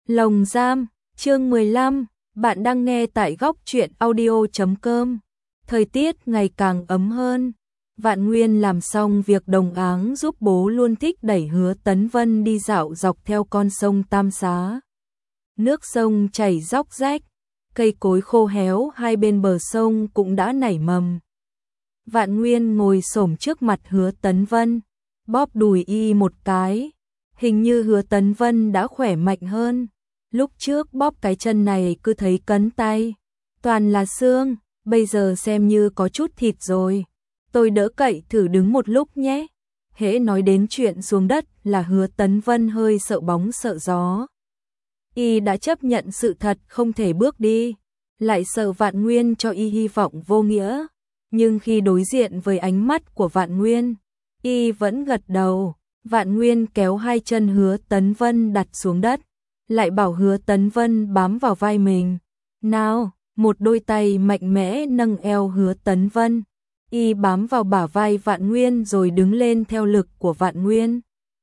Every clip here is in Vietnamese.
Lồng giam, chương 15, bạn đang nghe tại góc truyện audio.com. Thời tiết ngày càng ấm hơn. Vạn Nguyên làm xong việc đồng áng giúp bố luôn thích đẩy Hứa Tấn Vân đi dạo dọc theo con sông Tam Xá. Nước sông chảy róc rách, cây cối khô héo hai bên bờ sông cũng đã nảy mầm. Vạn Nguyên ngồi xổm trước mặt Hứa Tấn Vân, bóp đùi y một cái. Hình như Hứa Tấn Vân đã khỏe mạnh hơn. Lúc trước bóp cái chân này cứ thấy cấn tay, toàn là xương, bây giờ xem như có chút thịt rồi. Tôi đỡ cậy thử đứng một lúc nhé. Hễ nói đến chuyện xuống đất là Hứa Tấn Vân hơi sợ bóng sợ gió. Y đã chấp nhận sự thật không thể bước đi, lại sợ Vạn Nguyên cho y hy vọng vô nghĩa. Nhưng khi đối diện với ánh mắt của Vạn Nguyên, y vẫn gật đầu. Vạn Nguyên kéo hai chân Hứa Tấn Vân đặt xuống đất, lại bảo Hứa Tấn Vân bám vào vai mình. Nào, một đôi tay mạnh mẽ nâng eo Hứa Tấn Vân. Y bám vào bả vai Vạn Nguyên rồi đứng lên theo lực của Vạn Nguyên.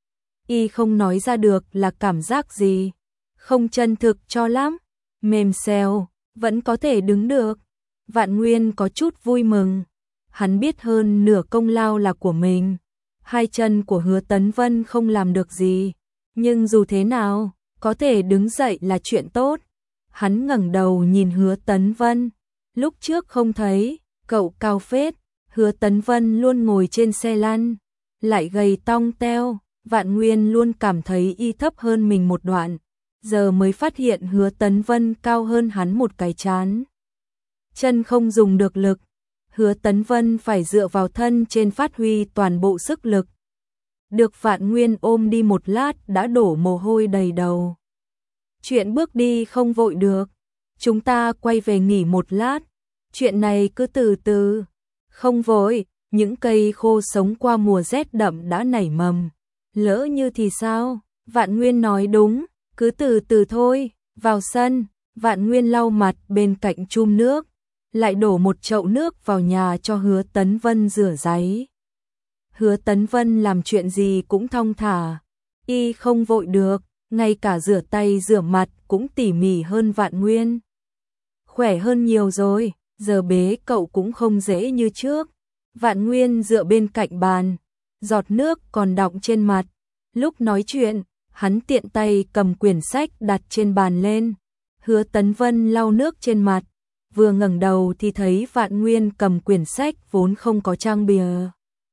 Y không nói ra được là cảm giác gì, không chân thực cho lắm, mềm xèo, vẫn có thể đứng được. Vạn Nguyên có chút vui mừng, hắn biết hơn nửa công lao là của mình. Hai chân của Hứa Tấn Vân không làm được gì, nhưng dù thế nào, có thể đứng dậy là chuyện tốt. Hắn ngẩng đầu nhìn Hứa Tấn Vân, lúc trước không thấy, cậu cao phết. Hứa Tấn Vân luôn ngồi trên xe lăn, lại gầy tong teo. Vạn Nguyên luôn cảm thấy y thấp hơn mình một đoạn, giờ mới phát hiện Hứa Tấn Vân cao hơn hắn một cái trán. Chân không dùng được lực, Hứa Tấn Vân phải dựa vào thân trên phát huy toàn bộ sức lực. Được Vạn Nguyên ôm đi một lát đã đổ mồ hôi đầy đầu. Chuyện bước đi không vội được, chúng ta quay về nghỉ một lát, chuyện này cứ từ từ, không vội. Những cây khô sống qua mùa rét đậm đã nảy mầm, lỡ như thì sao? Vạn Nguyên nói đúng, cứ từ từ thôi. Vào sân, Vạn Nguyên lau mặt bên cạnh chum nước, lại đổ một chậu nước vào nhà cho Hứa Tấn Vân rửa ráy. Hứa Tấn Vân làm chuyện gì cũng thong thả, y không vội được, ngay cả rửa tay rửa mặt cũng tỉ mỉ hơn Vạn Nguyên. Khỏe hơn nhiều rồi, giờ bế cậu cũng không dễ như trước. Vạn Nguyên dựa bên cạnh bàn, giọt nước còn đọng trên mặt. Lúc nói chuyện, hắn tiện tay cầm quyển sách đặt trên bàn lên. Hứa Tấn Vân lau nước trên mặt, vừa ngẩng đầu thì thấy Vạn Nguyên cầm quyển sách vốn không có trang bìa.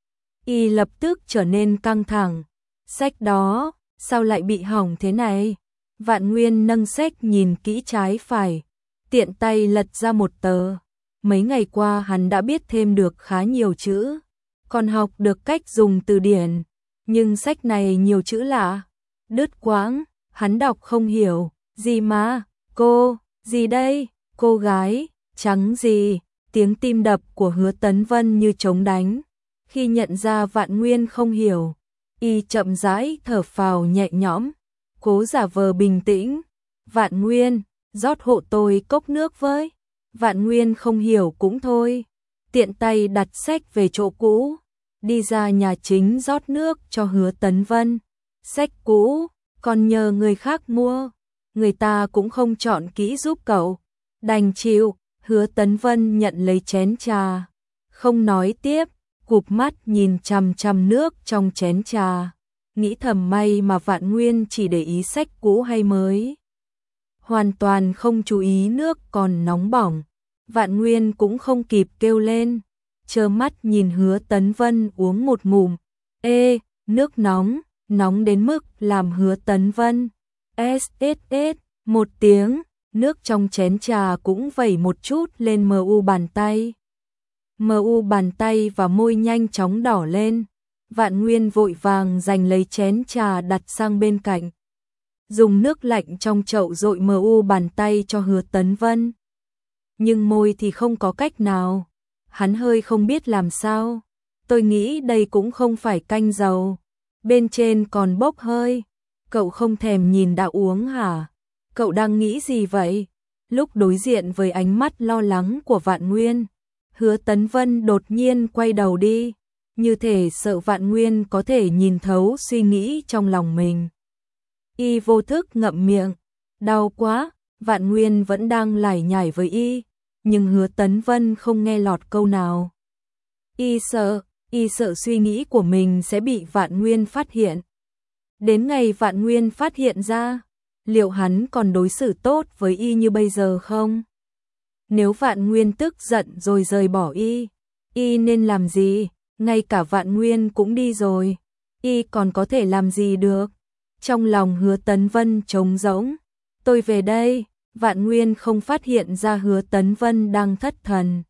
Y lập tức trở nên căng thẳng. Sách đó, sao lại bị hỏng thế này? Vạn Nguyên nâng sách nhìn kỹ trái phải, tiện tay lật ra một tờ. Mấy ngày qua hắn đã biết thêm được khá nhiều chữ, còn học được cách dùng từ điển. Nhưng sách này nhiều chữ lạ, đứt quãng, hắn đọc không hiểu. Gì mà, cô, gì đây, cô gái, trắng gì? Tiếng tim đập của Hứa Tấn Vân như trống đánh. Khi nhận ra Vạn Nguyên không hiểu, y chậm rãi thở phào nhẹ nhõm, cố giả vờ bình tĩnh. Vạn Nguyên, rót hộ tôi cốc nước với. Vạn Nguyên không hiểu cũng thôi, tiện tay đặt sách về chỗ cũ, đi ra nhà chính rót nước cho Hứa Tấn Vân. Sách cũ, còn nhờ người khác mua, người ta cũng không chọn kỹ giúp cậu, đành chịu. Hứa Tấn Vân nhận lấy chén trà, không nói tiếp, cụp mắt nhìn chằm chằm nước trong chén trà, nghĩ thầm may mà Vạn Nguyên chỉ để ý sách cũ hay mới, hoàn toàn không chú ý nước còn nóng bỏng. Vạn Nguyên cũng không kịp kêu lên, trơ mắt nhìn Hứa Tấn Vân uống một ngụm. Ê, nước nóng, nóng đến mức làm Hứa Tấn Vân SSS một tiếng, nước trong chén trà cũng vẩy một chút lên mu bàn tay. Mu bàn tay và môi nhanh chóng đỏ lên. Vạn Nguyên vội vàng giành lấy chén trà đặt sang bên cạnh, dùng nước lạnh trong chậu dội mu bàn tay cho Hứa Tấn Vân. Nhưng môi thì không có cách nào, hắn hơi không biết làm sao. Tôi nghĩ đây cũng không phải canh dầu, bên trên còn bốc hơi. Cậu không thèm nhìn đã uống hả? Cậu đang nghĩ gì vậy? Lúc đối diện với ánh mắt lo lắng của Vạn Nguyên, Hứa Tấn Vân đột nhiên quay đầu đi, như thể sợ Vạn Nguyên có thể nhìn thấu suy nghĩ trong lòng mình. Y vô thức ngậm miệng, Đau quá, Vạn Nguyên vẫn đang lải nhải với y, nhưng Hứa Tấn Vân không nghe lọt câu nào. Y sợ suy nghĩ của mình sẽ bị Vạn Nguyên phát hiện. Đến ngày Vạn Nguyên phát hiện ra, liệu hắn còn đối xử tốt với y như bây giờ không? Nếu Vạn Nguyên tức giận rồi rời bỏ y nên làm gì? Ngay cả Vạn Nguyên cũng đi rồi, y còn có thể làm gì được? Trong lòng Hứa Tấn Vân trống rỗng. Tôi về đây. Vạn Nguyên không phát hiện ra Hứa Tấn Vân đang thất thần.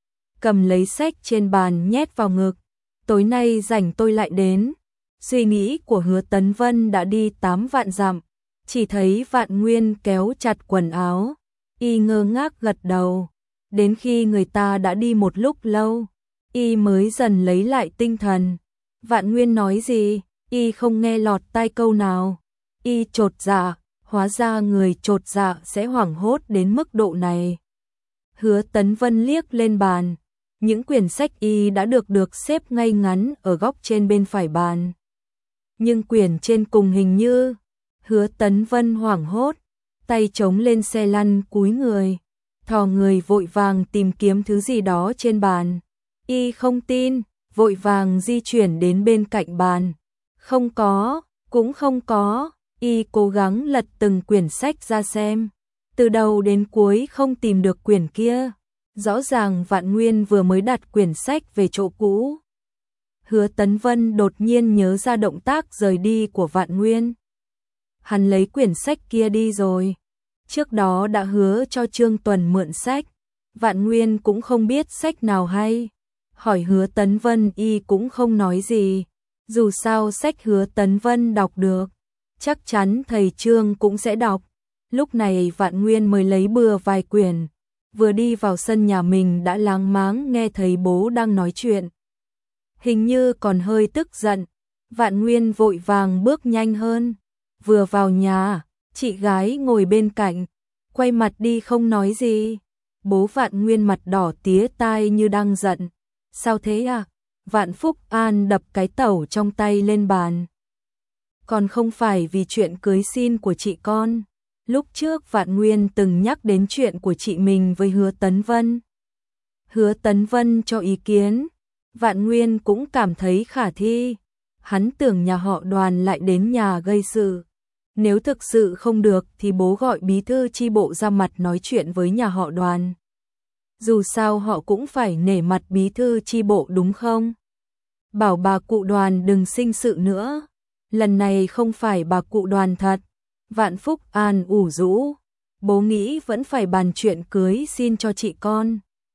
Cầm lấy sách trên bàn nhét vào ngực. Tối nay rảnh tôi lại đến. Suy nghĩ của Hứa Tấn Vân đã đi 8 vạn dặm. Chỉ thấy Vạn Nguyên kéo chặt quần áo. Y ngơ ngác gật đầu. Đến khi người ta đã đi một lúc lâu, y mới dần lấy lại tinh thần. Vạn Nguyên nói gì, y không nghe lọt tai câu nào. Y chột dạ, hóa ra người chột dạ sẽ hoảng hốt đến mức độ này. Hứa Tấn Vân liếc lên bàn. Những quyển sách y đã được xếp ngay ngắn ở góc trên bên phải bàn. Nhưng quyển trên cùng hình như... Hứa Tấn Vân hoảng hốt, tay chống lên xe lăn cúi người, thò người vội vàng tìm kiếm thứ gì đó trên bàn. Y không tin, vội vàng di chuyển đến bên cạnh bàn. Không có, cũng không có. Y cố gắng lật từng quyển sách ra xem. Từ đầu đến cuối không tìm được quyển kia. Rõ ràng Vạn Nguyên vừa mới đặt quyển sách về chỗ cũ. Hứa Tấn Vân đột nhiên nhớ ra động tác rời đi của Vạn Nguyên. Hắn lấy quyển sách kia đi rồi. Trước đó đã hứa cho Trương Tuần mượn sách. Vạn Nguyên cũng không biết sách nào hay. Hỏi Hứa Tấn Vân y cũng không nói gì. Dù sao sách Hứa Tấn Vân đọc được, chắc chắn thầy Trương cũng sẽ đọc. Lúc này Vạn Nguyên mới lấy bừa vài quyển. Vừa đi vào sân nhà mình đã láng máng nghe thấy bố đang nói chuyện. Hình như còn hơi tức giận. Vạn Nguyên vội vàng bước nhanh hơn. Vừa vào nhà, chị gái ngồi bên cạnh, quay mặt đi không nói gì. Bố Vạn Nguyên mặt đỏ tía tai như đang giận. Sao thế à? Vạn Phúc An đập cái tẩu trong tay lên bàn. Còn không phải vì chuyện cưới xin của chị con. Lúc trước Vạn Nguyên từng nhắc đến chuyện của chị mình với Hứa Tấn Vân. Hứa Tấn Vân cho ý kiến. Vạn Nguyên cũng cảm thấy khả thi. Hắn tưởng nhà họ Đoàn lại đến nhà gây sự. Nếu thực sự không được thì bố gọi bí thư chi bộ ra mặt nói chuyện với nhà họ Đoàn. Dù sao họ cũng phải nể mặt bí thư chi bộ đúng không? Bảo bà cụ Đoàn đừng sinh sự nữa. Lần này không phải bà cụ Đoàn thật. Vạn Phúc An ủ rũ. Bố nghĩ vẫn phải bàn chuyện cưới xin cho chị con.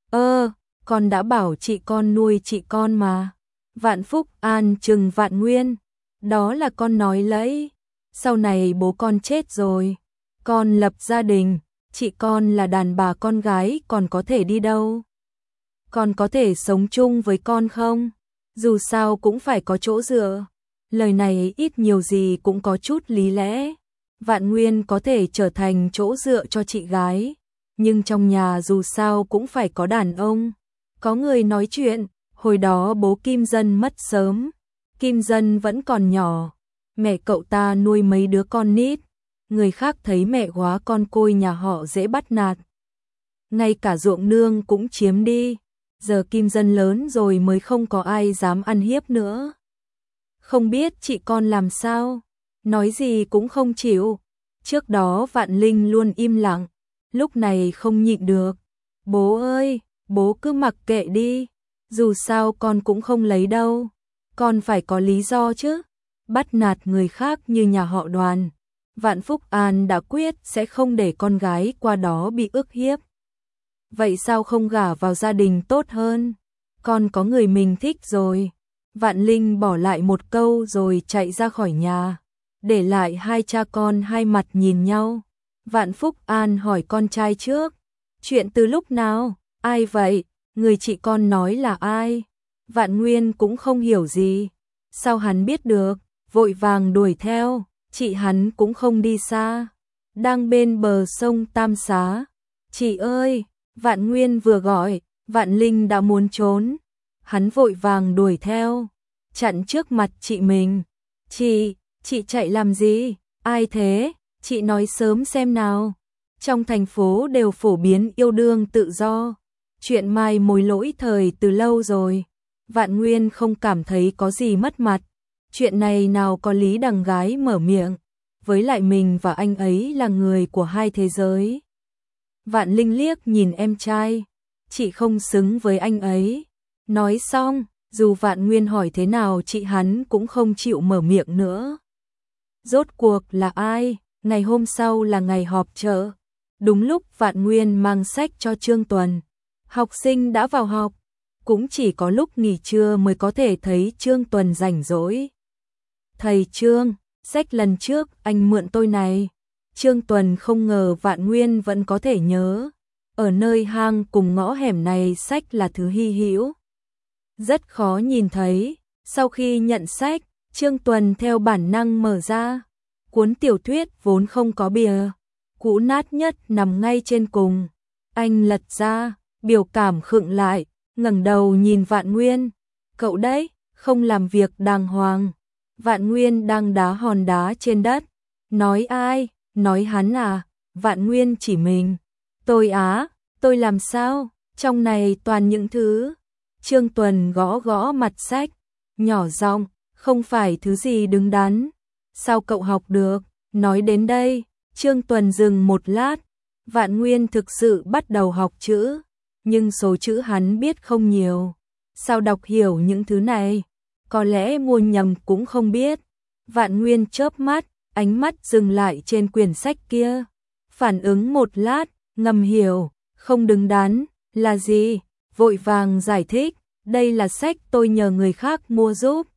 Con đã bảo chị con nuôi chị con mà. Vạn Phúc An trừng Vạn Nguyên. Đó là con nói lấy. Sau này bố con chết rồi, con lập gia đình, chị con là đàn bà con gái còn có thể đi đâu? Con có thể sống chung với con không? Dù sao cũng phải có chỗ dựa. Lời này ít nhiều gì cũng có chút lý lẽ. Vạn Nguyên có thể trở thành chỗ dựa cho chị gái, nhưng trong nhà dù sao cũng phải có đàn ông, có người nói chuyện. Hồi đó bố Kim Dân mất sớm, Kim Dân vẫn còn nhỏ. Mẹ cậu ta nuôi mấy đứa con nít, người khác thấy mẹ góa con côi nhà họ dễ bắt nạt. Ngay cả ruộng nương cũng chiếm đi, giờ Kim Dân lớn rồi mới không có ai dám ăn hiếp nữa. Không biết chị con làm sao, nói gì cũng không chịu. Trước đó Vạn Linh luôn im lặng, lúc này không nhịn được. Bố ơi, bố cứ mặc kệ đi, dù sao con cũng không lấy đâu, con phải có lý do chứ. Bắt nạt người khác như nhà họ Đoàn, Vạn Phúc An đã quyết sẽ không để con gái qua đó bị ức hiếp. Vậy sao không gả vào gia đình tốt hơn? Con có người mình thích rồi. Vạn Linh bỏ lại một câu rồi chạy ra khỏi nhà, để lại hai cha con hai mặt nhìn nhau. Vạn Phúc An hỏi con trai trước. Chuyện từ lúc nào? Ai vậy? Người chị con nói là ai? Vạn Nguyên cũng không hiểu gì. Sao hắn biết được? Vội vàng đuổi theo. Chị hắn cũng không đi xa, đang bên bờ sông Tam Xá. Chị ơi! Vạn Nguyên vừa gọi, Vạn Linh đã muốn trốn. Hắn vội vàng đuổi theo, chặn trước mặt chị mình. Chị chạy làm gì? Ai thế? Chị nói sớm xem nào. Trong thành phố đều phổ biến yêu đương tự do. Chuyện mai mối lỗi thời từ lâu rồi. Vạn Nguyên không cảm thấy có gì mất mặt. Chuyện này nào có lý đằng gái mở miệng. Với lại mình và anh ấy là người của hai thế giới. Vạn Linh liếc nhìn em trai. Chị không xứng với anh ấy. Nói xong, dù Vạn Nguyên hỏi thế nào chị hắn cũng không chịu mở miệng nữa. Rốt cuộc là ai? Ngày hôm sau là ngày họp chợ. Đúng lúc Vạn Nguyên mang sách cho Trương Tuần. Học sinh đã vào học. Cũng chỉ có lúc nghỉ trưa mới có thể thấy Trương Tuần rảnh rỗi. Thầy Trương, sách lần trước anh mượn tôi này. Trương Tuần không ngờ Vạn Nguyên vẫn có thể nhớ. Ở nơi hang cùng ngõ hẻm này sách là thứ hy hữu. Rất khó nhìn thấy. Sau khi nhận sách, Trương Tuần theo bản năng mở ra. Cuốn tiểu thuyết vốn không có bìa. Cũ nát nhất nằm ngay trên cùng. Anh lật ra, biểu cảm khựng lại, ngẩng đầu nhìn Vạn Nguyên. Cậu đấy, không làm việc đàng hoàng. Vạn Nguyên đang đá hòn đá trên đất. Nói ai? Nói hắn à? Vạn Nguyên chỉ mình. Tôi á, tôi làm sao? Trong này toàn những thứ. Trương Tuần gõ gõ mặt sách, nhỏ giọng, không phải thứ gì đứng đắn. Sao cậu học được? Nói đến đây, Trương Tuần dừng một lát. Vạn Nguyên thực sự bắt đầu học chữ, nhưng số chữ hắn biết không nhiều. Sao đọc hiểu những thứ này? Có lẽ mua nhầm cũng không biết. Vạn Nguyên chớp mắt, ánh mắt dừng lại trên quyển sách kia. Phản ứng một lát, ngầm hiểu, không đứng đắn, là gì? Vội vàng giải thích, đây là sách tôi nhờ người khác mua giúp.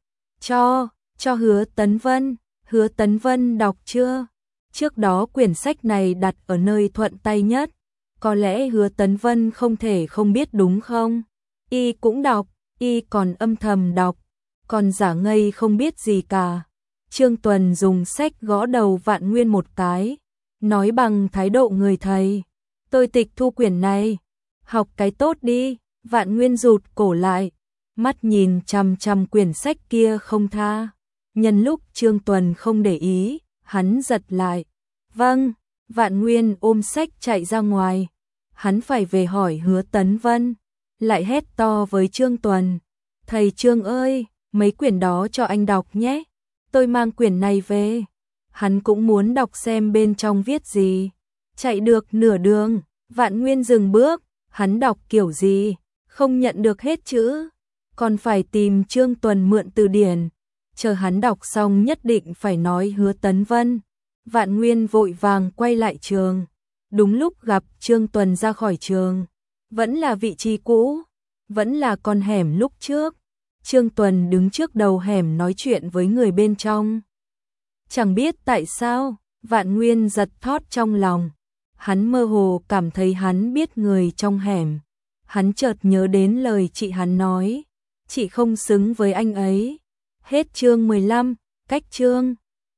Cho Hứa Tấn Vân. Hứa Tấn Vân đọc chưa? Trước đó quyển sách này đặt ở nơi thuận tay nhất. Có lẽ Hứa Tấn Vân không thể không biết đúng không? Y cũng đọc, Y còn âm thầm đọc, còn giả ngây không biết gì cả. Trương Tuần dùng sách gõ đầu Vạn Nguyên một cái, nói bằng thái độ người thầy. Tôi tịch thu quyển này, học cái tốt đi. Vạn Nguyên rụt cổ lại, mắt nhìn chằm chằm quyển sách kia không tha. Nhân lúc Trương Tuần không để ý, hắn giật lại. Vâng, Vạn Nguyên ôm sách chạy ra ngoài. Hắn phải về hỏi Hứa Tấn Vân. Lại hét to với Trương Tuần. Thầy Trương ơi, mấy quyển đó cho anh đọc nhé. Tôi mang quyển này về. Hắn cũng muốn đọc xem bên trong viết gì. Chạy được nửa đường, Vạn Nguyên dừng bước. Hắn đọc kiểu gì? Không nhận được hết chữ. Còn phải tìm Trương Tuần mượn từ điển. Chờ hắn đọc xong nhất định phải nói Hứa Tấn Vân. Vạn Nguyên vội vàng quay lại trường. Đúng lúc gặp Trương Tuần ra khỏi trường. Vẫn là vị trí cũ. Vẫn là con hẻm lúc trước. Trương Tuần đứng trước đầu hẻm nói chuyện với người bên trong. Chẳng biết tại sao, Vạn Nguyên giật thót trong lòng. Hắn mơ hồ cảm thấy hắn biết người trong hẻm. Hắn chợt nhớ đến lời chị hắn nói. Chị không xứng với anh ấy. Hết chương 15, cách chương.